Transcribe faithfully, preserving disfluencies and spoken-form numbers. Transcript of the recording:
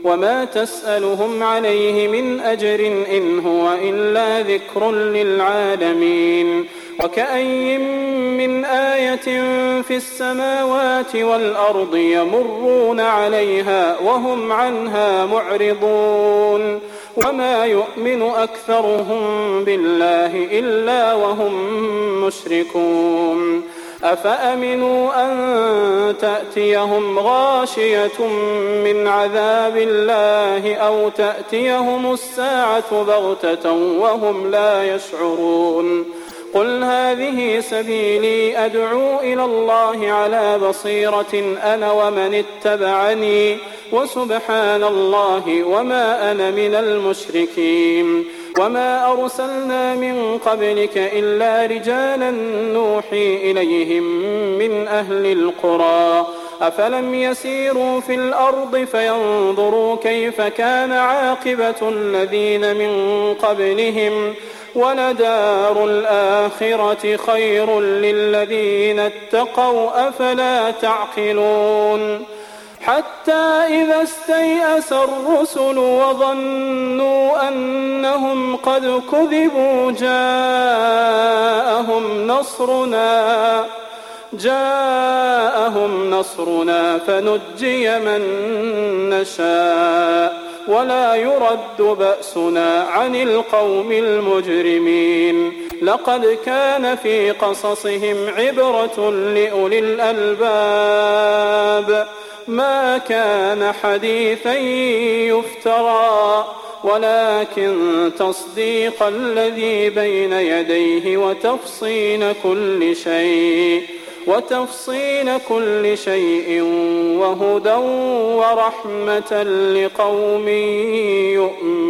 وما تسألهم عليه من أجر إن هو إلا ذكر للعالمين. وكأي من آية في السماوات والأرض يمرون عليها وهم عنها معرضون وما يؤمن أكثرهم بالله إلا وهم مشركون. أفأمنوا أن تأتيهم غاشية من عذاب الله أو تأتيهم الساعة بغتة وهم لا يشعرون. قل هذه سبيلي أدعو إلى الله على بصيرة أنا ومن اتبعني وسبحان الله وما أنا من المشركين. وما أرسلنا من قبلك إلا رجالا نوحي إليهم من أهل القرى أفلم يسيروا في الأرض فينظروا كيف كان عاقبة الذين من قبلهم ولدار الآخرة خير للذين اتقوا أفلا تعقلون. حتى إذا استيأس الرسل وظنوا أنهم قد كذبوا جاءهم نصرنا جاءهم نصرنا فنجي من نشاء ولا يرد بأسنا عن القوم المجرمين. لقد كان في قصصهم عبرة لأولي الألباب ما كان حديثا يفترى ولكن تصديق الذي بين يديه وتفصيل كل شيء وتفصيل كل شيء وهدى ورحمة لقوم يؤمنون.